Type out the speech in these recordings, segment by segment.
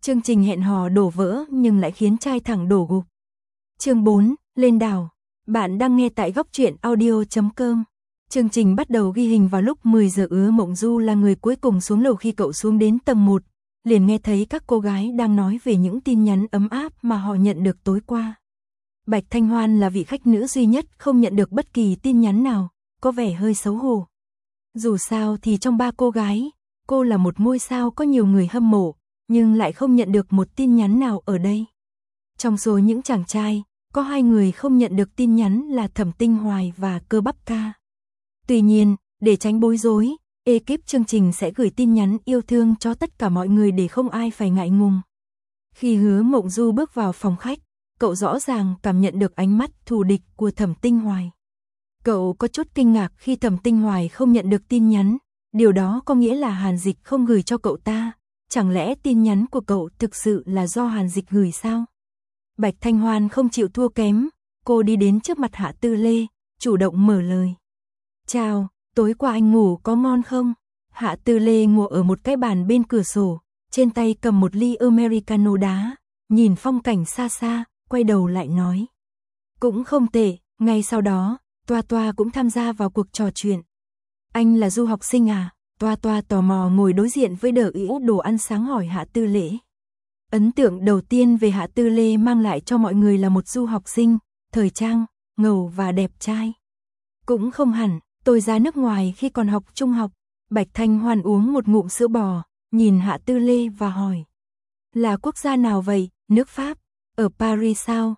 Chương trình hẹn hò đổ vỡ nhưng lại khiến trai thẳng đổ gục. Chương 4, lên đảo. Bạn đang nghe tại góc truyện audio.com. Chương trình bắt đầu ghi hình vào lúc 10 giờ. Hứa Mộng Du là người cuối cùng xuống lầu. Khi cậu xuống đến tầng 1, liền nghe thấy các cô gái đang nói về những tin nhắn ấm áp mà họ nhận được tối qua. Bạch Thanh Hoan là vị khách nữ duy nhất không nhận được bất kỳ tin nhắn nào, có vẻ hơi xấu hổ. Dù sao thì trong 3 cô gái, cô là một ngôi sao có nhiều người hâm mộ, nhưng lại không nhận được một tin nhắn nào ở đây. Trong số những chàng trai, có 2 người không nhận được tin nhắn là Thẩm Tinh Hoài và Cơ Bắp Ca. Tuy nhiên, để tránh bối rối, ekip chương trình sẽ gửi tin nhắn yêu thương cho tất cả mọi người để không ai phải ngại ngùng. Khi Hứa Mộng Du bước vào phòng khách, cậu rõ ràng cảm nhận được ánh mắt thù địch của Thẩm Tinh Hoài. Cậu có chút kinh ngạc khi Thẩm Tinh Hoài không nhận được tin nhắn, điều đó có nghĩa là Hàn Dịch không gửi cho cậu ta. Chẳng lẽ tin nhắn của cậu thực sự là do Hàn Dịch gửi sao? Bạch Thanh Hoan không chịu thua kém, cô đi đến trước mặt Hạ Tư Lê, chủ động mở lời. Chào, tối qua anh ngủ có ngon không? Hạ Tư Lê ngồi ở một cái bàn bên cửa sổ, trên tay cầm một ly Americano đá, nhìn phong cảnh xa xa, quay đầu lại nói. Cũng không tệ. Ngay sau đó, Toa Toa cũng tham gia vào cuộc trò chuyện. Anh là du học sinh à? Toa Toa tò mò ngồi đối diện với đờ ỉ đồ ăn sáng hỏi Hạ Tư Lễ. Ấn tượng đầu tiên về Hạ Tư Lê mang lại cho mọi người là một du học sinh, thời trang, ngầu và đẹp trai. Cũng không hẳn, tôi ra nước ngoài khi còn học trung học. Bạch Thanh Hoan uống một ngụm sữa bò, nhìn Hạ Tư Lê và hỏi. Là quốc gia nào vậy? Nước Pháp? Ở Paris sao?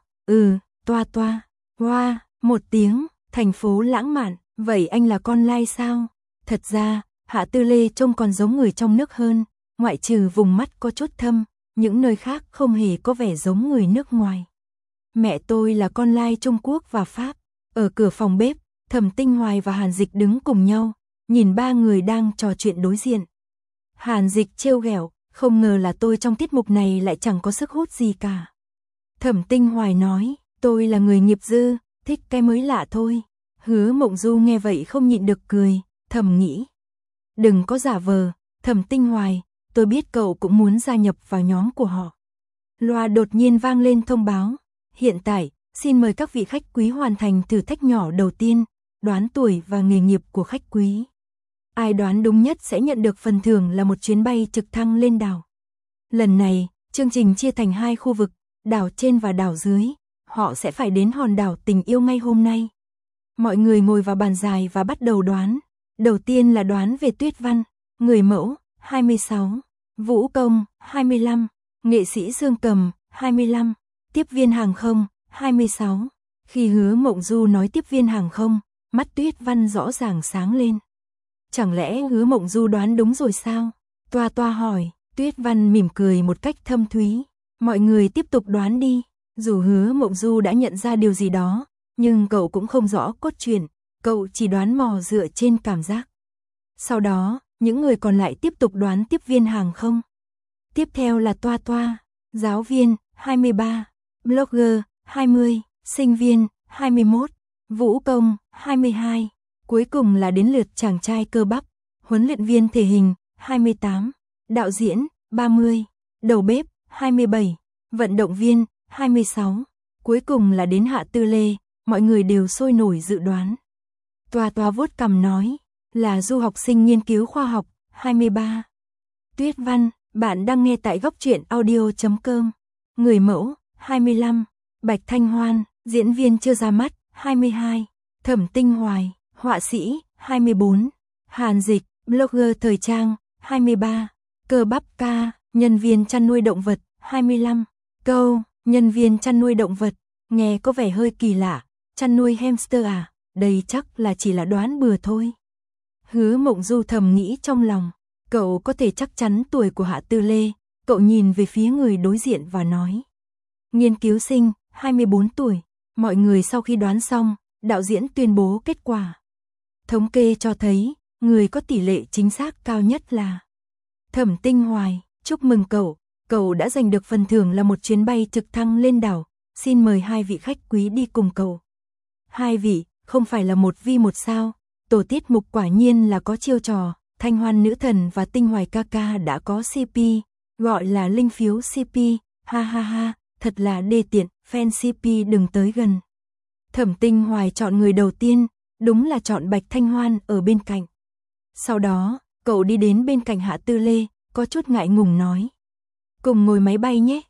Toa Toa. Hoa, một tiếng, thành phố lãng mạn, vậy anh là con lai sao? Thật ra, Hạ Tư Lê trông còn giống người trong nước hơn, ngoại trừ vùng mắt có chút thâm, những nơi khác không hề có vẻ giống người nước ngoài. Mẹ tôi là con lai Trung Quốc và Pháp. Ở cửa phòng bếp, Thẩm Tinh Hoài và Hàn Dịch đứng cùng nhau, nhìn 3 người đang trò chuyện đối diện. Hàn Dịch trêu ghẹo, không ngờ là tôi trong tiết mục này lại chẳng có sức hút gì cả. Thẩm Tinh Hoài nói, tôi là người nghiệp dư, thích cái mới lạ thôi. Hứa Mộng Du nghe vậy không nhịn được cười, thầm nghĩ. Đừng có giả vờ, Thẩm Tinh Hoài, tôi biết cậu cũng muốn gia nhập vào nhóm của họ. Loa đột nhiên vang lên thông báo. Hiện tại, xin mời các vị khách quý hoàn thành thử thách nhỏ đầu tiên, đoán tuổi và nghề nghiệp của khách quý. Ai đoán đúng nhất sẽ nhận được phần thưởng là một chuyến bay trực thăng lên đảo. Lần này, chương trình chia thành 2 khu vực, đảo trên và đảo dưới. Họ sẽ phải đến hòn đảo tình yêu ngay hôm nay. Mọi người ngồi vào bàn dài và bắt đầu đoán. Đầu tiên là đoán về Tuyết Văn, người mẫu, 26, vũ công, 25, nghệ sĩ dương cầm, 25, tiếp viên hàng không, 26. Khi Hứa Mộng Du nói tiếp viên hàng không, mắt Tuyết Văn rõ ràng sáng lên. Chẳng lẽ Hứa Mộng Du đoán đúng rồi sao? Toa Toa hỏi. Tuyết Văn mỉm cười một cách thâm thúy. Mọi người tiếp tục đoán đi. Dù Hứa Mộng Du đã nhận ra điều gì đó, nhưng cậu cũng không rõ cốt truyện, cậu chỉ đoán mò dựa trên cảm giác. Sau đó, những người còn lại tiếp tục đoán tiếp viên hàng không. Tiếp theo là Toa Toa, giáo viên, 23, blogger, 20, sinh viên, 21, vũ công, 22. Cuối cùng là đến lượt chàng trai Cơ Bắp, huấn luyện viên thể hình, 28, đạo diễn, 30, đầu bếp, 27, vận động viên, 26. Cuối cùng là đến Hạ Tư Lê, mọi người đều sôi nổi dự đoán. Toa Toa vuốt cằm nói, là du học sinh nghiên cứu khoa học, 23. Tuyết Văn, bạn đang nghe tại góc truyện audio.com. Người mẫu, 25. Bạch Thanh Hoan, diễn viên chưa ra mắt, 22. Thẩm Tinh Hoài, họa sĩ, 24. Hàn Dịch, blogger thời trang, 23. Cơ Bắp Ca, nhân viên chăn nuôi động vật, 25. Câu, nhân viên chăn nuôi động vật, nghe có vẻ hơi kỳ lạ, chăn nuôi hamster à, đây chắc là chỉ là đoán bừa thôi. Hứa Mộng Du thầm nghĩ trong lòng, cậu có thể chắc chắn tuổi của Hạ Tư Lê, cậu nhìn về phía người đối diện và nói. Nghiên cứu sinh, 24 tuổi, mọi người sau khi đoán xong, đạo diễn tuyên bố kết quả. Thống kê cho thấy, người có tỷ lệ chính xác cao nhất là Thẩm Tinh Hoài, chúc mừng cậu đã giành được phần thưởng là một chuyến bay trực thăng lên đảo, xin mời 2 vị khách quý đi cùng cậu. 2 vị, không phải là 1 vi 1 sao, tổ tiết mục quả nhiên là có chiêu trò, Thanh Hoan nữ thần và Tinh Hoài ca ca đã có CP, gọi là linh phiếu CP, ha ha ha, thật là đê tiện, fan CP đừng tới gần. Thẩm Tinh Hoài chọn người đầu tiên, đúng là chọn Bạch Thanh Hoan ở bên cạnh. Sau đó, cậu đi đến bên cạnh Hạ Tư Lê, có chút ngại ngùng nói. Cùng ngồi máy bay nhé,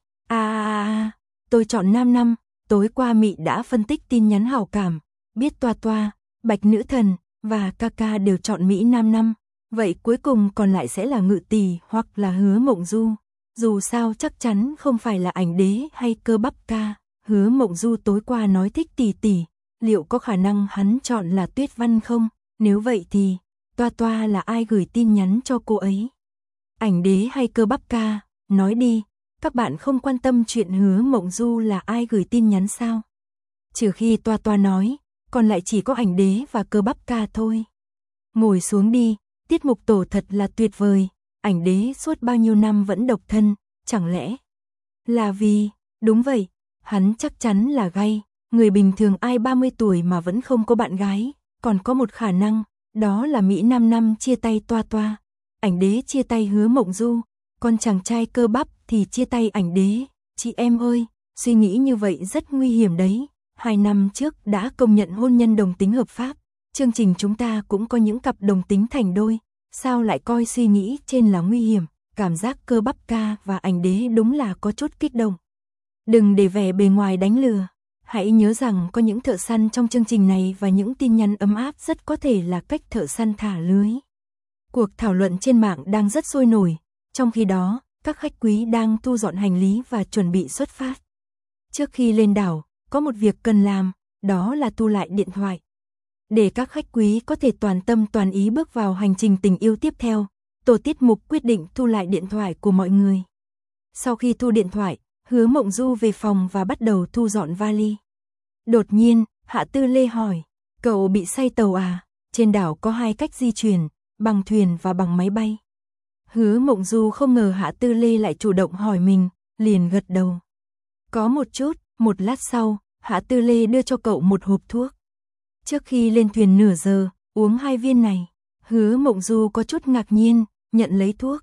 tôi chọn Nam Năm, tối qua Mị đã phân tích tin nhắn hảo cảm, biết Toa Toa, Bạch Nữ Thần và Kaka đều chọn Mỹ Nam Năm, vậy cuối cùng còn lại sẽ là Ngự Tỷ hoặc là Hứa Mộng Du. Dù sao chắc chắn không phải là Ảnh Đế hay Cơ Bắp Ca, Hứa Mộng Du tối qua nói thích Tỷ Tỷ, liệu có khả năng hắn chọn là Tuyết Văn không? Nếu vậy thì, Toa Toa là ai gửi tin nhắn cho cô ấy? Ảnh Đế hay Cơ Bắp Ca, nói đi, các bạn không quan tâm chuyện Hứa Mộng Du là ai gửi tin nhắn sao? Trừ khi Toa Toa nói, còn lại chỉ có Ảnh Đế và Cơ Bắp Ca thôi. Ngồi xuống đi, tiết mục tổ thật là tuyệt vời, Ảnh Đế suốt bao nhiêu năm vẫn độc thân, chẳng lẽ là vì, đúng vậy, hắn chắc chắn là gay, người bình thường ai 30 tuổi mà vẫn không có bạn gái, còn có một khả năng, đó là Mỹ Nam Năm chia tay Toa Toa, Ảnh Đế chia tay Hứa Mộng Du, còn chàng trai Cơ Bắp thì chia tay Ảnh Đế. Chị em ơi, suy nghĩ như vậy rất nguy hiểm đấy. 2 năm trước đã công nhận hôn nhân đồng tính hợp pháp, chương trình chúng ta cũng có những cặp đồng tính thành đôi, sao lại coi suy nghĩ trên là nguy hiểm, cảm giác Cơ Bắp Ca và Ảnh Đế đúng là có chút kích động. Đừng để vẻ bề ngoài đánh lừa, hãy nhớ rằng có những thợ săn trong chương trình này và những tin nhắn ấm áp rất có thể là cách thợ săn thả lưới. Cuộc thảo luận trên mạng đang rất sôi nổi, trong khi đó, các khách quý đang thu dọn hành lý và chuẩn bị xuất phát. Trước khi lên đảo, có một việc cần làm, đó là thu lại điện thoại. Để các khách quý có thể toàn tâm toàn ý bước vào hành trình tình yêu tiếp theo, tổ tiết mục quyết định thu lại điện thoại của mọi người. Sau khi thu điện thoại, Hứa Mộng Du về phòng và bắt đầu thu dọn vali. Đột nhiên, Hạ Tư Lê hỏi, cậu bị say tàu à? Trên đảo có 2 cách di chuyển, bằng thuyền và bằng máy bay. Hứa Mộng Du không ngờ Hạ Tư Lê lại chủ động hỏi mình, liền gật đầu. Có một chút, một lát sau, Hạ Tư Lê đưa cho cậu một hộp thuốc. Trước khi lên thuyền nửa giờ, uống 2 viên này. Hứa Mộng Du có chút ngạc nhiên, nhận lấy thuốc.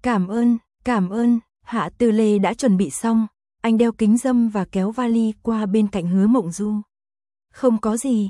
Cảm ơn, Hạ Tư Lê đã chuẩn bị xong. Anh đeo kính râm và kéo vali qua bên cạnh Hứa Mộng Du. Không có gì,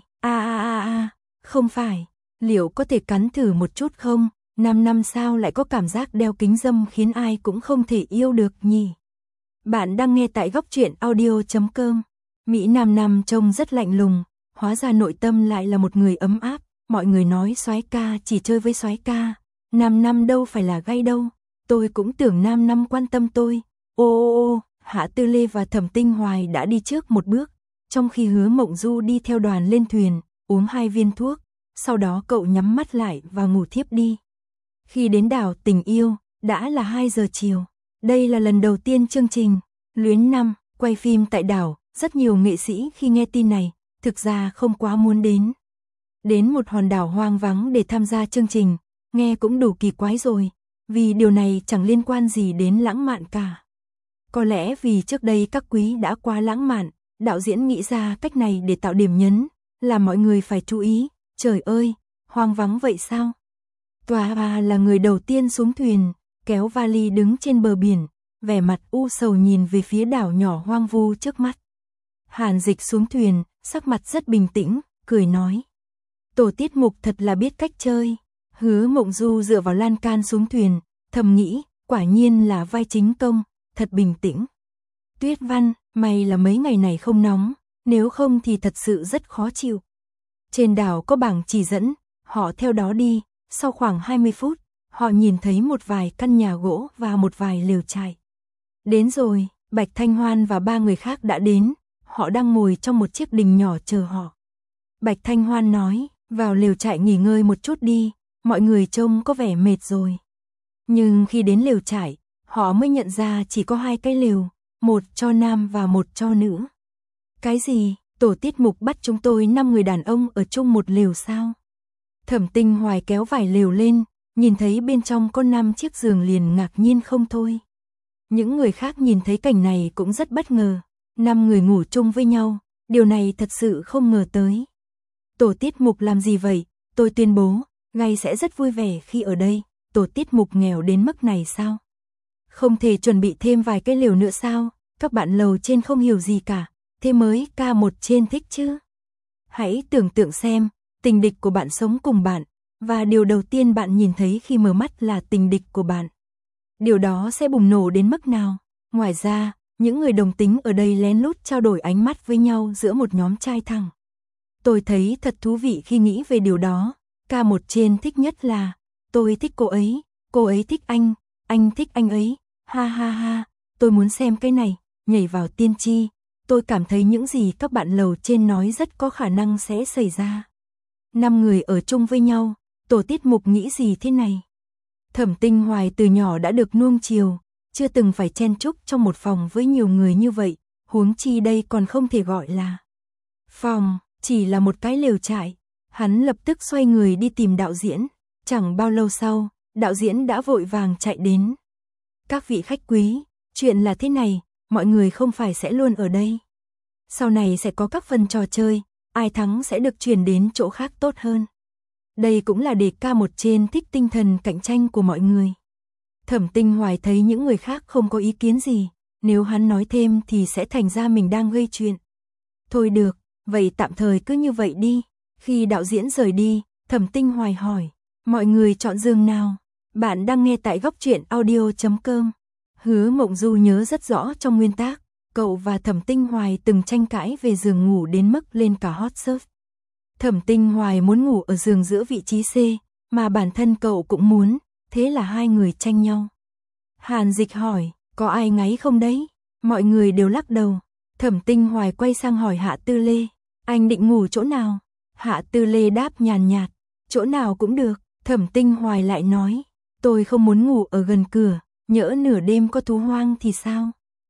không phải, liệu có thể cắn thử một chút không? 5 năm sao lại có cảm giác đeo kính râm khiến ai cũng không thể yêu được nhỉ? Bạn đang nghe tại góc truyện audio.com. Mỹ Nam Năm trông rất lạnh lùng, hóa ra nội tâm lại là một người ấm áp. Mọi người nói soái ca chỉ chơi với soái ca, Nam Năm đâu phải là gay đâu. Tôi cũng tưởng Nam Năm quan tâm tôi. Ô, Hạ Tư Lê và Thẩm Tinh Hoài đã đi trước một bước, trong khi Hứa Mộng Du đi theo đoàn lên thuyền, uống 2 viên thuốc, sau đó cậu nhắm mắt lại và ngủ thiếp đi. Khi đến đảo Tình Yêu, đã là 2 giờ chiều. Đây là lần đầu tiên chương trình Luyến Năm quay phim tại đảo, rất nhiều nghệ sĩ khi nghe tin này, thực ra không quá muốn đến. Đến một hòn đảo hoang vắng để tham gia chương trình, nghe cũng đủ kỳ quái rồi, vì điều này chẳng liên quan gì đến lãng mạn cả. Có lẽ vì trước đây các quý đã quá lãng mạn, đạo diễn nghĩ ra cách này để tạo điểm nhấn, làm mọi người phải chú ý. Trời ơi, hoang vắng vậy sao? Toa là người đầu tiên xuống thuyền, kéo vali đứng trên bờ biển, vẻ mặt u sầu nhìn về phía đảo nhỏ hoang vu trước mắt. Hàn Dịch xuống thuyền, sắc mặt rất bình tĩnh, cười nói. Tổ tiết mục thật là biết cách chơi. Hứa Mộng Du dựa vào lan can xuống thuyền, thầm nghĩ, quả nhiên là vai chính công, thật bình tĩnh. Tuyết Văn, may là mấy ngày này không nóng, nếu không thì thật sự rất khó chịu. Trên đảo có bảng chỉ dẫn, họ theo đó đi, sau khoảng 20 phút, họ nhìn thấy một vài căn nhà gỗ và một vài lều trại. Đến rồi, Bạch Thanh Hoan và 3 người khác đã đến, họ đang ngồi trong một chiếc đình nhỏ chờ họ. Bạch Thanh Hoan nói, vào lều trại nghỉ ngơi một chút đi, mọi người trông có vẻ mệt rồi. Nhưng khi đến lều trại, họ mới nhận ra chỉ có 2 cái lều, một cho nam và một cho nữ. Cái gì, tổ tiết mục bắt chúng tôi 5 người đàn ông ở chung một lều sao? Thẩm Tinh Hoài kéo vải lều lên, nhìn thấy bên trong có 5 chiếc giường liền ngạc nhiên không thôi. Những người khác nhìn thấy cảnh này cũng rất bất ngờ, 5 người ngủ chung với nhau, điều này thật sự không ngờ tới. Tổ tiết mục làm gì vậy? Tôi tuyên bố, Gay sẽ rất vui vẻ khi ở đây, tổ tiết mục nghèo đến mức này sao? Không thể chuẩn bị thêm vài cái lều nữa sao? Các bạn lầu trên không hiểu gì cả, thế mới K1 trên thích chứ. Hãy tưởng tượng xem, tình địch của bạn sống cùng bạn, và điều đầu tiên bạn nhìn thấy khi mở mắt là tình địch của bạn. Điều đó sẽ bùng nổ đến mức nào? Ngoài ra, những người đồng tính ở đây lén lút trao đổi ánh mắt với nhau giữa một nhóm trai thẳng. Tôi thấy thật thú vị khi nghĩ về điều đó. K1 trên thích nhất là, tôi thích cô ấy thích anh thích anh ấy, ha ha ha, tôi muốn xem cái này, nhảy vào tiên tri. Tôi cảm thấy những gì các bạn lầu trên nói rất có khả năng sẽ xảy ra. 5 người ở chung với nhau, tổ tiết mục nghĩ gì thế này? Thẩm Tinh Hoài từ nhỏ đã được nuông chiều, chưa từng phải chen chúc trong một phòng với nhiều người như vậy, huống chi đây còn không thể gọi là phòng, chỉ là một cái lều trại. Hắn lập tức xoay người đi tìm đạo diễn, chẳng bao lâu sau, đạo diễn đã vội vàng chạy đến. Các vị khách quý, chuyện là thế này, mọi người không phải sẽ luôn ở đây. Sau này sẽ có các phần trò chơi, ai thắng sẽ được chuyển đến chỗ khác tốt hơn. Đây cũng là để K1 trên thích tinh thần cạnh tranh của mọi người. Thẩm Tinh Hoài thấy những người khác không có ý kiến gì, nếu hắn nói thêm thì sẽ thành ra mình đang gây chuyện. Thôi được, vậy tạm thời cứ như vậy đi. Khi đạo diễn rời đi, Thẩm Tinh Hoài hỏi, mọi người chọn giường nào? Bạn đang nghe tại góc truyện audio.com. Hứa Mộng Du nhớ rất rõ trong nguyên tác, cậu và Thẩm Tinh Hoài từng tranh cãi về giường ngủ đến mức lên cả hot search. Thẩm Tinh Hoài muốn ngủ ở giường giữa vị trí C, mà bản thân cậu cũng muốn, thế là hai người tranh nhau. Hàn Dịch hỏi, có ai ngáy không đấy? Mọi người đều lắc đầu. Thẩm Tinh Hoài quay sang hỏi Hạ Tư Lê, anh định ngủ chỗ nào? Hạ Tư Lê đáp nhàn nhạt, chỗ nào cũng được. Thẩm Tinh Hoài lại nói, tôi không muốn ngủ ở gần cửa, nhỡ nửa đêm có thú hoang thì sao?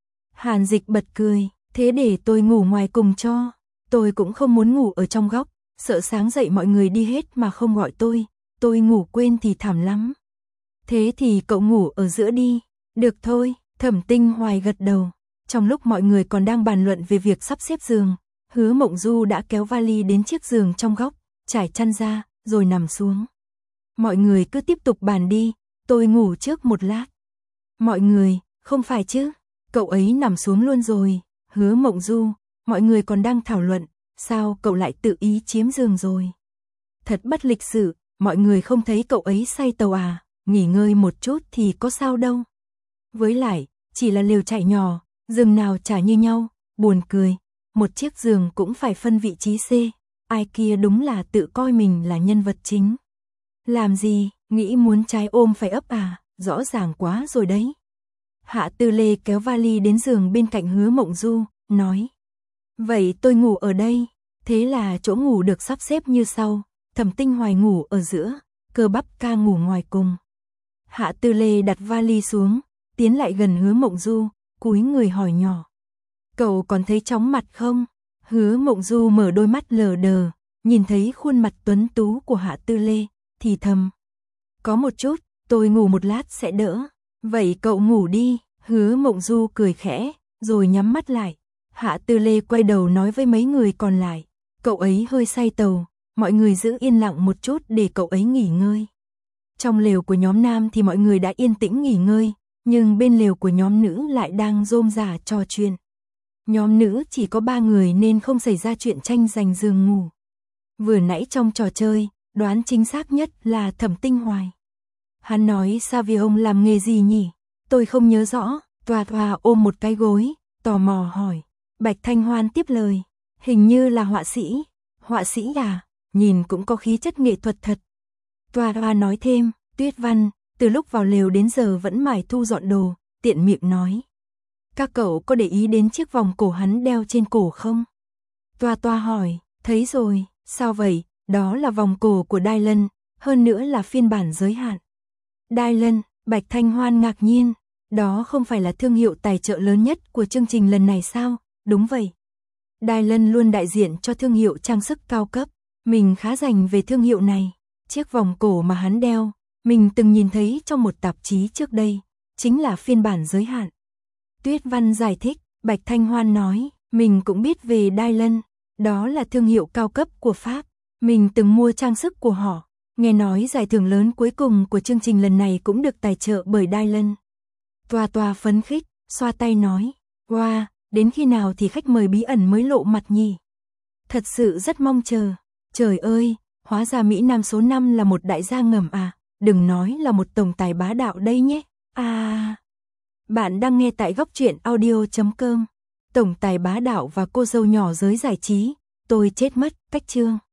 Hàn Dịch bật cười, thế để tôi ngủ ngoài cùng cho. Tôi cũng không muốn ngủ ở trong góc, sợ sáng dậy mọi người đi hết mà không gọi tôi ngủ quên thì thảm lắm. Thế thì cậu ngủ ở giữa đi. Được thôi, Thẩm Tinh Hoài gật đầu. Trong lúc mọi người còn đang bàn luận về việc sắp xếp giường, Hứa Mộng Du đã kéo vali đến chiếc giường trong góc, trải chăn ra, rồi nằm xuống. Mọi người cứ tiếp tục bàn đi, tôi ngủ trước một lát. Mọi người, không phải chứ, cậu ấy nằm xuống luôn rồi. Hứa Mộng Du, mọi người còn đang thảo luận, sao cậu lại tự ý chiếm giường rồi? Thật bất lịch sự, mọi người không thấy cậu ấy say tàu à, nghỉ ngơi một chút thì có sao đâu. Với lại, chỉ là lều trại nhỏ, giường nào chả như nhau, buồn cười, một chiếc giường cũng phải phân vị trí C, ai kia đúng là tự coi mình là nhân vật chính. Làm gì, nghĩ muốn trái ôm phải ấp à, rõ ràng quá rồi đấy. Hạ Tư Lê kéo vali đến giường bên cạnh Hứa Mộng Du, nói. Vậy tôi ngủ ở đây, thế là chỗ ngủ được sắp xếp như sau, Thẩm Tinh Hoài ngủ ở giữa, Cơ Bắp Ca ngủ ngoài cùng. Hạ Tư Lê đặt vali xuống, tiến lại gần Hứa Mộng Du, cúi người hỏi nhỏ. Cậu còn thấy chóng mặt không? Hứa Mộng Du mở đôi mắt lờ đờ, nhìn thấy khuôn mặt tuấn tú của Hạ Tư Lê, thì thầm. Có một chút, tôi ngủ một lát sẽ đỡ. Vậy cậu ngủ đi. Hứa Mộng Du cười khẽ, rồi nhắm mắt lại. Hạ Tư Lê quay đầu nói với mấy người còn lại. Cậu ấy hơi say tàu, mọi người giữ yên lặng một chút để cậu ấy nghỉ ngơi. Trong lều của nhóm nam thì mọi người đã yên tĩnh nghỉ ngơi, nhưng bên lều của nhóm nữ lại đang rôm rả trò chuyện. Nhóm nữ chỉ có 3 người nên không xảy ra chuyện tranh giành giường ngủ. Vừa nãy trong trò chơi, đoán chính xác nhất là Thẩm Tinh Hoài. Hắn nói Savion làm nghề gì nhỉ? Tôi không nhớ rõ. Tòa ôm một cái gối, tò mò hỏi. Bạch Thanh Hoan tiếp lời. Hình như là họa sĩ. Họa sĩ à? Nhìn cũng có khí chất nghệ thuật thật. Tòa nói thêm. Tuyết Văn, từ lúc vào lều đến giờ vẫn mải thu dọn đồ, tiện miệng nói. Các cậu có để ý đến chiếc vòng cổ hắn đeo trên cổ không? Tòa hỏi. Thấy rồi. Sao vậy? Đó là vòng cổ của Dylan, hơn nữa là phiên bản giới hạn. Dylan, Bạch Thanh Hoan ngạc nhiên. Đó không phải là thương hiệu tài trợ lớn nhất của chương trình lần này sao? Đúng vậy. Dylan luôn đại diện cho thương hiệu trang sức cao cấp. Mình khá rành về thương hiệu này. Chiếc vòng cổ mà hắn đeo, mình từng nhìn thấy trong một tạp chí trước đây. Chính là phiên bản giới hạn. Tuyết Văn giải thích, Bạch Thanh Hoan nói, mình cũng biết về Dylan. Đó là thương hiệu cao cấp của Pháp. Mình từng mua trang sức của họ. Nghe nói giải thưởng lớn cuối cùng của chương trình lần này cũng được tài trợ bởi Dylan. Toa toa phấn khích, xoa tay nói, wow, đến khi nào thì khách mời bí ẩn mới lộ mặt nhỉ? Thật sự rất mong chờ. Trời ơi, hóa ra Mỹ Nam số 5 là một đại gia ngầm à, đừng nói là một tổng tài bá đạo đây nhé. À, bạn đang nghe tại góc truyện audio.com. Tổng tài bá đạo và cô dâu nhỏ giới giải trí, tôi chết mất, cách chương.